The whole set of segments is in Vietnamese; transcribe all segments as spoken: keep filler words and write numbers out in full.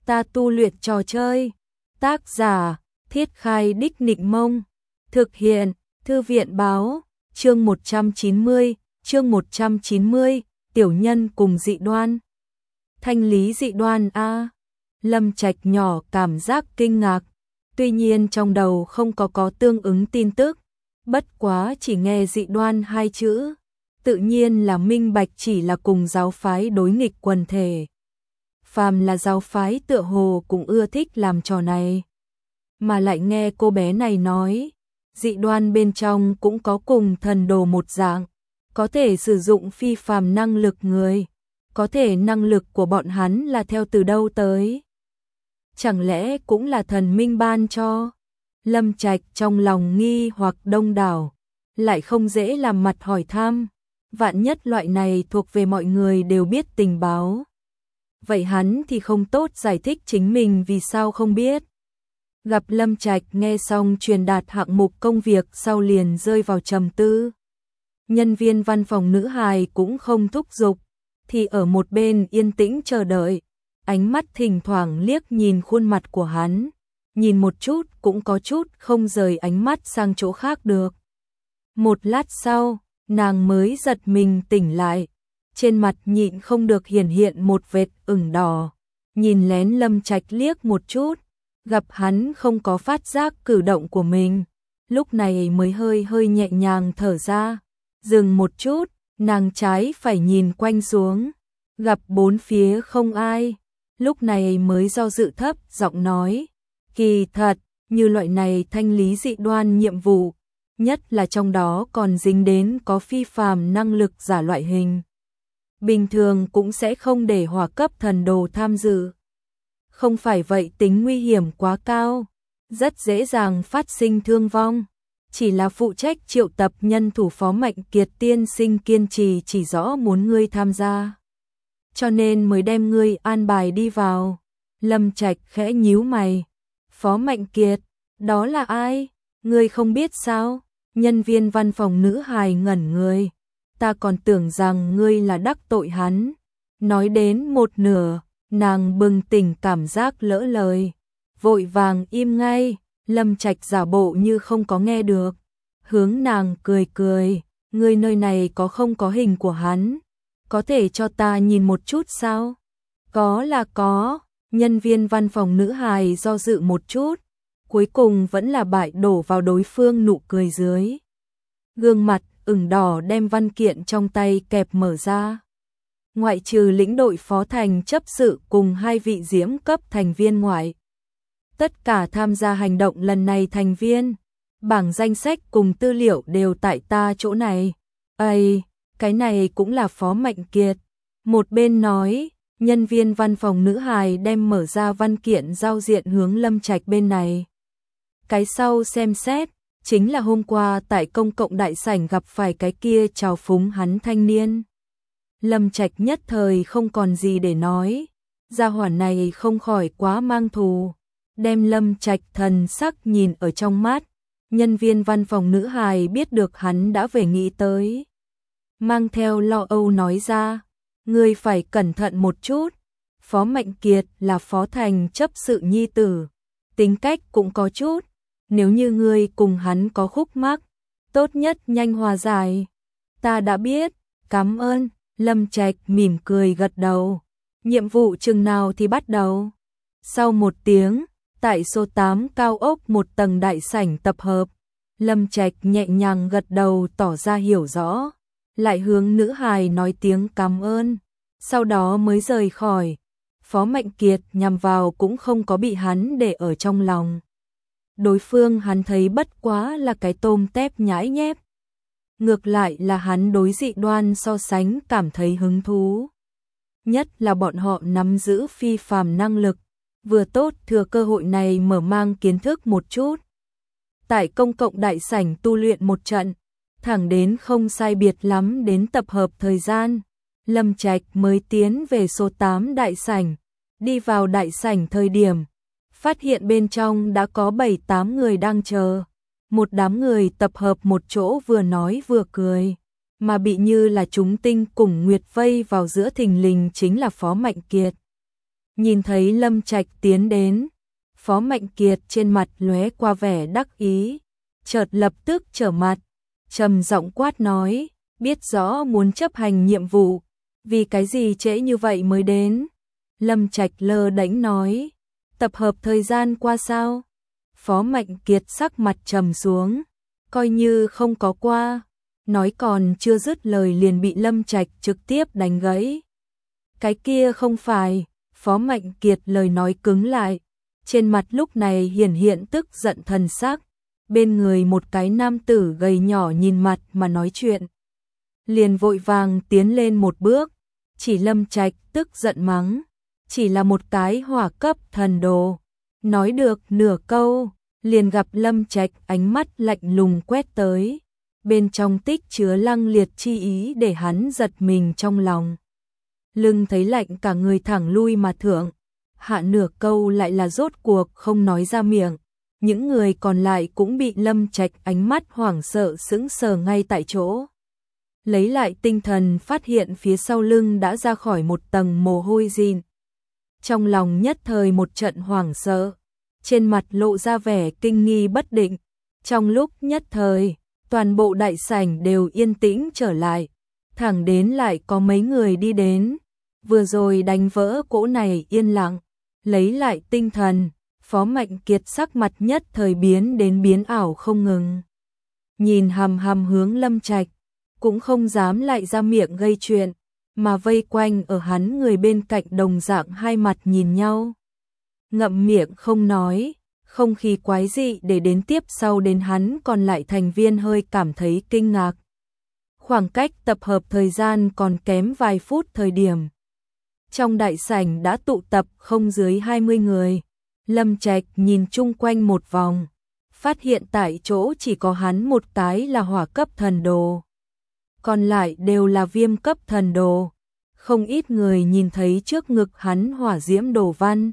ta tu luyện trò chơi. Tác giả, Thiết Khai Đích Nịnh Mông. Thực hiện, Thư viện Báo. Chương một trăm chín mươi, chương một trăm chín mươi, tiểu nhân cùng dị đoan. Thanh lý dị đoan a. Lâm Trạch nhỏ cảm giác kinh ngạc, tuy nhiên trong đầu không có có tương ứng tin tức, bất quá chỉ nghe dị đoan hai chữ, tự nhiên là minh bạch chỉ là cùng giáo phái đối nghịch quần thể. Phàm là giáo phái tựa hồ cũng ưa thích làm trò này. Mà lại nghe cô bé này nói, dị đoan bên trong cũng có cùng thần đồ một dạng, có thể sử dụng phi phàm năng lực người, có thể năng lực của bọn hắn là theo từ đâu tới. Chẳng lẽ cũng là thần minh ban cho? Lâm Trạch trong lòng nghi hoặc đông đảo, lại không dễ làm mặt hỏi thăm, vạn nhất loại này thuộc về mọi người đều biết tình báo. Vậy hắn thì không tốt giải thích chính mình vì sao không biết. Gặp Lâm Trạch nghe xong truyền đạt hạng mục công việc sau liền rơi vào trầm tư. Nhân viên văn phòng nữ hài cũng không thúc giục, thì ở một bên yên tĩnh chờ đợi, ánh mắt thỉnh thoảng liếc nhìn khuôn mặt của hắn, nhìn một chút cũng có chút không rời ánh mắt sang chỗ khác được. Một lát sau, nàng mới giật mình tỉnh lại, trên mặt nhịn không được hiển hiện một vệt ửng đỏ, nhìn lén Lâm Trạch liếc một chút, gặp hắn không có phát giác cử động của mình, lúc này mới hơi hơi nhẹ nhàng thở ra, dừng một chút, nàng trái phải nhìn quanh xuống, gặp bốn phía không ai, lúc này mới do dự thấp giọng nói, kỳ thật, như loại này thanh lý dị đoan nhiệm vụ, nhất là trong đó còn dính đến có phi phàm năng lực giả loại hình. Bình thường cũng sẽ không để hỏa cấp thần đồ tham dự. Không phải vậy tính nguy hiểm quá cao, rất dễ dàng phát sinh thương vong. Chỉ là phụ trách triệu tập nhân thủ Phó Mạnh Kiệt tiên sinh kiên trì chỉ rõ muốn ngươi tham gia. Cho nên mới đem ngươi an bài đi vào. Lâm Trạch khẽ nhíu mày. Phó Mạnh Kiệt, đó là ai? Ngươi không biết sao? Nhân viên văn phòng nữ hài ngẩn người. Ta còn tưởng rằng ngươi là đắc tội hắn. Nói đến một nửa, nàng bừng tỉnh cảm giác lỡ lời. Vội vàng im ngay, Lâm Trạch giả bộ như không có nghe được. Hướng nàng cười cười, ngươi nơi này có không có hình của hắn? Có thể cho ta nhìn một chút sao? Có là có, nhân viên văn phòng nữ hài do dự một chút, cuối cùng vẫn là bại đổ vào đối phương nụ cười dưới. Gương mặt ửng đỏ đem văn kiện trong tay kẹp mở ra. Ngoại trừ lĩnh đội phó thành chấp sự cùng hai vị diễm cấp thành viên ngoại. Tất cả tham gia hành động lần này thành viên, bảng danh sách cùng tư liệu đều tại ta chỗ này. Ây, cái này cũng là Phó Mạnh Kiệt. Một bên nói, nhân viên văn phòng nữ hài đem mở ra văn kiện giao diện hướng Lâm Trạch bên này. Cái sau xem xét, chính là hôm qua tại công cộng đại sảnh gặp phải cái kia trào phúng hắn thanh niên. Lâm Trạch nhất thời không còn gì để nói, gia hỏa này không khỏi quá mang thù, đem Lâm Trạch thần sắc nhìn ở trong mắt, nhân viên văn phòng nữ hài biết được hắn đã về nghĩ tới. Mang theo lo âu nói ra, ngươi phải cẩn thận một chút, Phó Mạnh Kiệt là Phó Thành chấp sự nhi tử, tính cách cũng có chút, nếu như ngươi cùng hắn có khúc mắc, tốt nhất nhanh hòa giải. Ta đã biết, cảm ơn. Lâm Trạch mỉm cười gật đầu. Nhiệm vụ chừng nào thì bắt đầu? Sau một tiếng, tại số tám cao ốc một tầng đại sảnh tập hợp, Lâm Trạch nhẹ nhàng gật đầu tỏ ra hiểu rõ, lại hướng nữ hài nói tiếng cảm ơn, sau đó mới rời khỏi. Phó Mạnh Kiệt nhằm vào cũng không có bị hắn để ở trong lòng. Đối phương hắn thấy bất quá là cái tôm tép nhãi nhép. Ngược lại là hắn đối dị đoan so sánh cảm thấy hứng thú. Nhất là bọn họ nắm giữ phi phàm năng lực, vừa tốt thừa cơ hội này mở mang kiến thức một chút. Tại công cộng đại sảnh tu luyện một trận, thẳng đến không sai biệt lắm đến tập hợp thời gian, Lâm Trạch mới tiến về số tám đại sảnh. Đi vào đại sảnh thời điểm, phát hiện bên trong đã có bảy tám người đang chờ. Một đám người tập hợp một chỗ vừa nói vừa cười, mà bị như là chúng tinh cùng nguyệt vây vào giữa thình lình chính là Phó Mạnh Kiệt. Nhìn thấy Lâm Trạch tiến đến, Phó Mạnh Kiệt trên mặt lóe qua vẻ đắc ý, chợt lập tức trở mặt, trầm giọng quát nói, biết rõ muốn chấp hành nhiệm vụ, vì cái gì trễ như vậy mới đến? Lâm Trạch lơ đễnh nói, tập hợp thời gian qua sao? Phó Mạnh Kiệt sắc mặt trầm xuống, coi như không có qua, nói còn chưa dứt lời liền bị Lâm Trạch trực tiếp đánh gãy. Cái kia không phải, Phó Mạnh Kiệt lời nói cứng lại, trên mặt lúc này hiển hiện tức giận thần sắc, bên người một cái nam tử gầy nhỏ nhìn mặt mà nói chuyện. Liền vội vàng tiến lên một bước, chỉ Lâm Trạch tức giận mắng, chỉ là một cái hỏa cấp thần đồ. Nói được nửa câu, liền gặp Lâm Trạch ánh mắt lạnh lùng quét tới, bên trong tích chứa lăng liệt chi ý để hắn giật mình trong lòng. Lưng thấy lạnh cả người thẳng lui mà thượng, hạ nửa câu lại là rốt cuộc không nói ra miệng. Những người còn lại cũng bị Lâm Trạch ánh mắt hoảng sợ sững sờ ngay tại chỗ. Lấy lại tinh thần phát hiện phía sau lưng đã ra khỏi một tầng mồ hôi dìn. Trong lòng nhất thời một trận hoảng sợ, trên mặt lộ ra vẻ kinh nghi bất định. Trong lúc nhất thời, toàn bộ đại sảnh đều yên tĩnh trở lại, thẳng đến lại có mấy người đi đến, vừa rồi đánh vỡ cỗ này yên lặng, lấy lại tinh thần. Phó Mạnh Kiệt sắc mặt nhất thời biến đến biến ảo không ngừng. Nhìn hằm hằm hướng Lâm Trạch, cũng không dám lại ra miệng gây chuyện, mà vây quanh ở hắn người bên cạnh đồng dạng hai mặt nhìn nhau. Ngậm miệng không nói, không khí quái dị để đến tiếp sau đến hắn còn lại thành viên hơi cảm thấy kinh ngạc. Khoảng cách tập hợp thời gian còn kém vài phút thời điểm. Trong đại sảnh đã tụ tập không dưới hai mươi người. Lâm Trạch nhìn chung quanh một vòng, phát hiện tại chỗ chỉ có hắn một cái là hỏa cấp thần đồ. Còn lại đều là viêm cấp thần đồ. Không ít người nhìn thấy trước ngực hắn hỏa diễm đồ văn.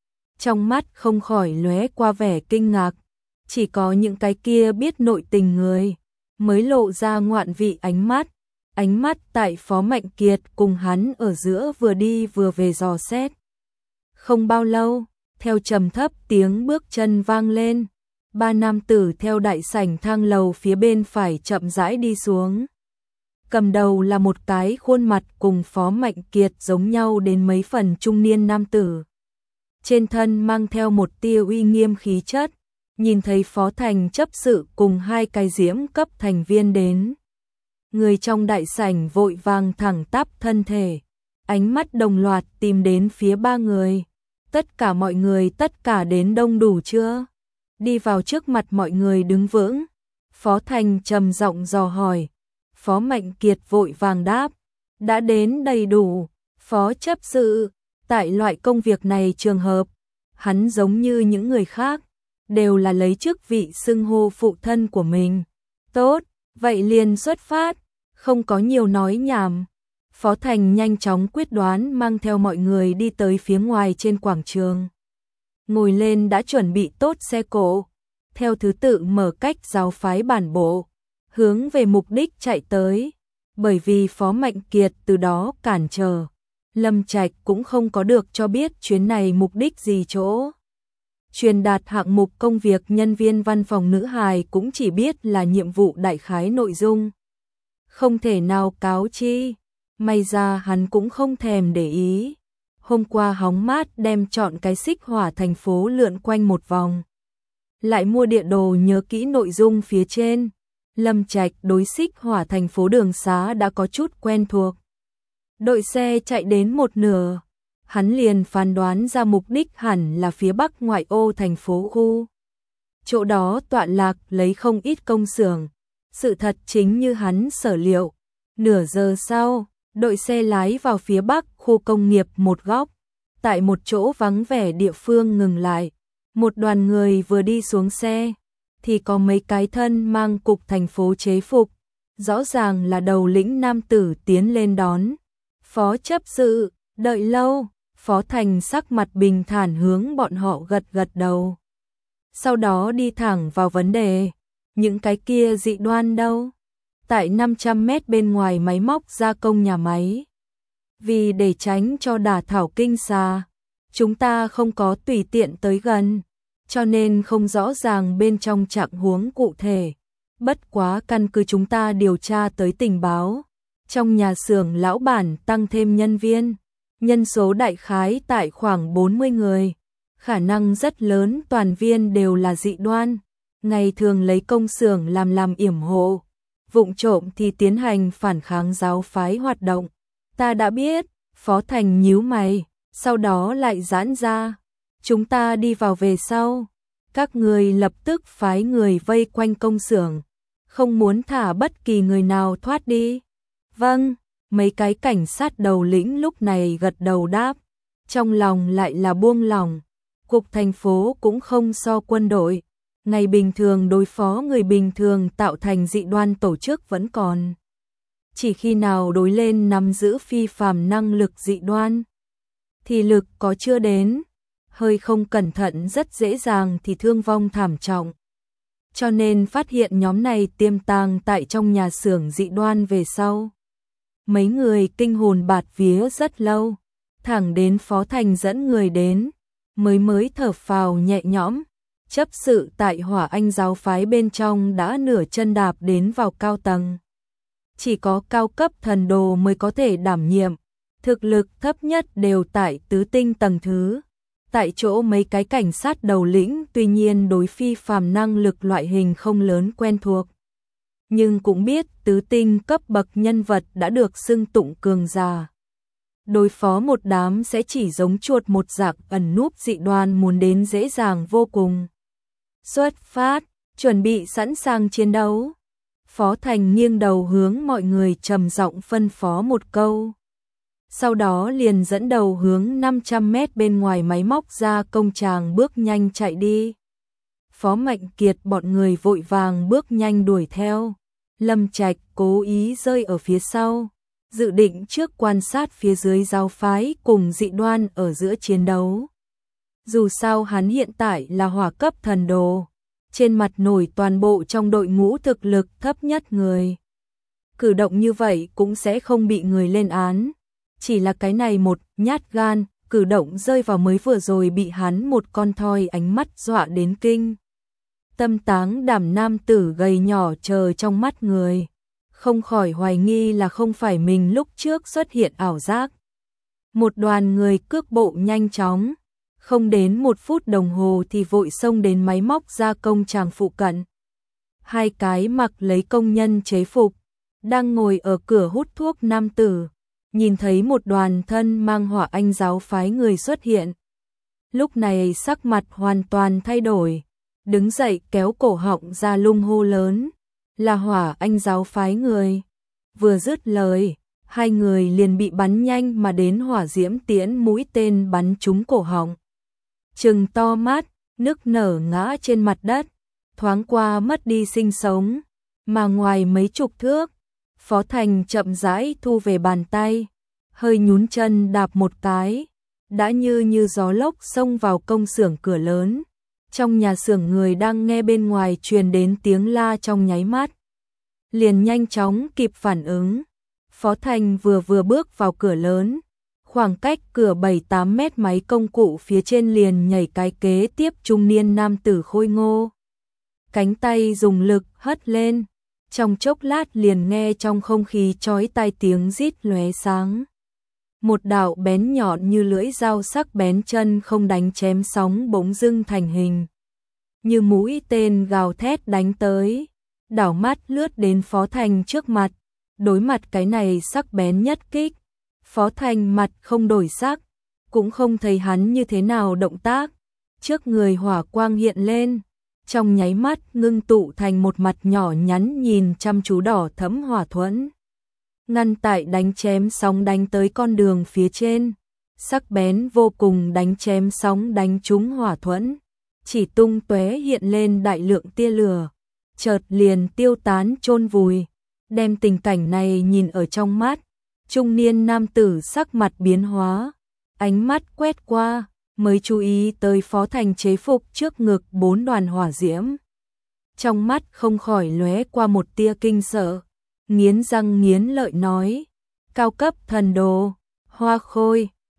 Trong mắt không khỏi lóe qua vẻ kinh ngạc. Chỉ có những cái kia biết nội tình người mới lộ ra ngoạn vị ánh mắt. Ánh mắt tại Phó Mạnh Kiệt cùng hắn ở giữa vừa đi vừa về dò xét. Không bao lâu, theo trầm thấp tiếng bước chân vang lên, ba nam tử theo đại sảnh thang lầu phía bên phải chậm rãi đi xuống. Cầm đầu là một cái khuôn mặt cùng Phó Mạnh Kiệt giống nhau đến mấy phần trung niên nam tử. Trên thân mang theo một tia uy nghiêm khí chất, nhìn thấy Phó Thành chấp sự cùng hai cái diễm cấp thành viên đến. Người trong đại sảnh vội vàng thẳng tắp thân thể, ánh mắt đồng loạt tìm đến phía ba người. Tất cả mọi người tất cả đến đông đủ chưa? Đi vào trước mặt mọi người đứng vững. Phó Thành trầm giọng dò hỏi. Phó Mạnh Kiệt vội vàng đáp. Đã đến đầy đủ. Phó chấp sự, tại loại công việc này trường hợp, hắn giống như những người khác, đều là lấy chức vị xưng hô phụ thân của mình. Tốt, vậy liền xuất phát, không có nhiều nói nhảm. Phó Thành nhanh chóng quyết đoán mang theo mọi người đi tới phía ngoài trên quảng trường. Ngồi lên đã chuẩn bị tốt xe cộ, theo thứ tự mở cách giáo phái bản bộ, hướng về mục đích chạy tới. Bởi vì Phó Mạnh Kiệt từ đó cản trở, Lâm Trạch cũng không có được cho biết chuyến này mục đích gì chỗ. Truyền đạt hạng mục công việc nhân viên văn phòng nữ hài cũng chỉ biết là nhiệm vụ đại khái nội dung. Không thể nào cáo chi. May ra hắn cũng không thèm để ý. Hôm qua hóng mát đem chọn cái xích hỏa thành phố lượn quanh một vòng. Lại mua địa đồ nhớ kỹ nội dung phía trên. Lâm Trạch đối xích hỏa thành phố đường xá đã có chút quen thuộc. Đội xe chạy đến một nửa, hắn liền phán đoán ra mục đích hẳn là phía bắc ngoại ô thành phố khu. Chỗ đó tọa lạc lấy không ít công xưởng. Sự thật chính như hắn sở liệu. Nửa giờ sau, đội xe lái vào phía bắc khu công nghiệp một góc, tại một chỗ vắng vẻ địa phương ngừng lại. Một đoàn người vừa đi xuống xe, thì có mấy cái thân mang cục thành phố chế phục, rõ ràng là đầu lĩnh nam tử tiến lên đón. Phó chấp sự, đợi lâu. Phó Thành sắc mặt bình thản hướng bọn họ gật gật đầu. Sau đó đi thẳng vào vấn đề, những cái kia dị đoan đâu? Tại năm trăm mét bên ngoài máy móc gia công nhà máy. Vì để tránh cho đả thảo kinh xà, chúng ta không có tùy tiện tới gần, cho nên không rõ ràng bên trong trạng huống cụ thể. Bất quá căn cứ chúng ta điều tra tới tình báo, trong nhà xưởng lão bản tăng thêm nhân viên, nhân số đại khái tại khoảng bốn mươi người, khả năng rất lớn toàn viên đều là dị đoan, ngày thường lấy công xưởng làm làm yểm hộ, vụng trộm thì tiến hành phản kháng giáo phái hoạt động. Ta đã biết, Phó Thành nhíu mày, sau đó lại giãn ra. Chúng ta đi vào về sau. Các người lập tức phái người vây quanh công xưởng, không muốn thả bất kỳ người nào thoát đi. Vâng, mấy cái cảnh sát đầu lĩnh lúc này gật đầu đáp, trong lòng lại là buông lỏng. Cục thành phố cũng không so quân đội, ngày bình thường đối phó người bình thường tạo thành dị đoan tổ chức vẫn còn. Chỉ khi nào đối lên nắm giữ phi phàm năng lực dị đoan, thì lực có chưa đến, hơi không cẩn thận rất dễ dàng thì thương vong thảm trọng. Cho nên phát hiện nhóm này tiềm tàng tại trong nhà xưởng dị đoan về sau. Mấy người kinh hồn bạt vía rất lâu, thẳng đến Phó Thành dẫn người đến, mới mới thở phào nhẹ nhõm. Chấp sự tại Hỏa Anh giáo phái bên trong đã nửa chân đạp đến vào cao tầng. Chỉ có cao cấp thần đồ mới có thể đảm nhiệm, thực lực thấp nhất đều tại tứ tinh tầng thứ. Tại chỗ mấy cái cảnh sát đầu lĩnh tuy nhiên đối phi phàm năng lực loại hình không lớn quen thuộc, nhưng cũng biết tứ tinh cấp bậc nhân vật đã được xưng tụng cường giả. Đối phó một đám sẽ chỉ giống chuột một dạng ẩn núp dị đoan muốn đến dễ dàng vô cùng. Xuất phát, chuẩn bị sẵn sàng chiến đấu. Phó Thành nghiêng đầu hướng mọi người trầm giọng phân phó một câu. Sau đó liền dẫn đầu hướng năm trăm mét bên ngoài máy móc ra công tràng bước nhanh chạy đi. Phó Mạnh Kiệt bọn người vội vàng bước nhanh đuổi theo. Lâm Trạch cố ý rơi ở phía sau, dự định trước quan sát phía dưới giáo phái cùng dị đoan ở giữa chiến đấu. Dù sao hắn hiện tại là hỏa cấp thần đồ, trên mặt nổi toàn bộ trong đội ngũ thực lực thấp nhất người. Cử động như vậy cũng sẽ không bị người lên án. Chỉ là cái này một nhát gan, cử động rơi vào mới vừa rồi bị hắn một con thoi ánh mắt dọa đến kinh. Tâm táng đảm nam tử gầy nhỏ chờ trong mắt người, không khỏi hoài nghi là không phải mình lúc trước xuất hiện ảo giác. Một đoàn người cước bộ nhanh chóng, không đến một phút đồng hồ thì vội xông đến máy móc gia công tràng phụ cận. Hai cái mặc lấy công nhân chế phục, đang ngồi ở cửa hút thuốc nam tử, nhìn thấy một đoàn thân mang Hỏa Anh giáo phái người xuất hiện. Lúc này sắc mặt hoàn toàn thay đổi, đứng dậy kéo cổ họng ra lung hô lớn, là Hỏa Anh giáo phái người. Vừa dứt lời, hai người liền bị bắn nhanh mà đến hỏa diễm tiễn mũi tên bắn trúng cổ họng. Trừng to mắt, nức nở ngã trên mặt đất, thoáng qua mất đi sinh sống, mà ngoài mấy chục thước, Phó Thành chậm rãi thu về bàn tay, hơi nhún chân đạp một cái, đã như như gió lốc xông vào công xưởng cửa lớn. Trong nhà xưởng người đang nghe bên ngoài truyền đến tiếng la trong nháy mắt, liền nhanh chóng kịp phản ứng. Phó Thành vừa vừa bước vào cửa lớn, khoảng cách cửa bảy tám mét máy công cụ phía trên liền nhảy cái kế tiếp trung niên nam tử khôi ngô. Cánh tay dùng lực hất lên, trong chốc lát liền nghe trong không khí chói tai tiếng rít lóe sáng. Một đạo bén nhọn như lưỡi dao sắc bén chân không đánh chém sóng bỗng dưng thành hình. Như mũi tên gào thét đánh tới, đảo mắt lướt đến Phó Thành trước mặt. Đối mặt cái này sắc bén nhất kích, Phó Thành mặt không đổi sắc, cũng không thấy hắn như thế nào động tác. Trước người hỏa quang hiện lên, trong nháy mắt ngưng tụ thành một mặt nhỏ nhắn nhìn chăm chú đỏ thẫm hỏa thuẫn. Ngăn tại đánh chém sóng đánh tới con đường phía trên, sắc bén vô cùng đánh chém sóng đánh trúng hỏa thuẫn, chỉ tung tóe hiện lên đại lượng tia lửa, chợt liền tiêu tán chôn vùi. Đem tình cảnh này nhìn ở trong mắt, trung niên nam tử sắc mặt biến hóa, ánh mắt quét qua, mới chú ý tới Phó Thành chế phục trước ngực bốn đoàn hỏa diễm. Trong mắt không khỏi lóe qua một tia kinh sợ, nghiến răng nghiến lợi nói, cao cấp thần đồ, Hoa Khôi,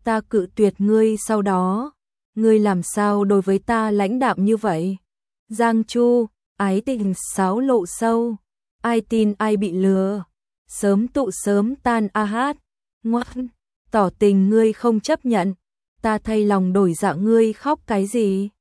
ta cự tuyệt ngươi sau đó, ngươi làm sao đối với ta lãnh đạm như vậy? Giang Chu, ái tình sáo lộ sâu, ai tin ai bị lừa, sớm tụ sớm tan a hát, ngoan, tỏ tình ngươi không chấp nhận, ta thay lòng đổi dạ ngươi khóc cái gì?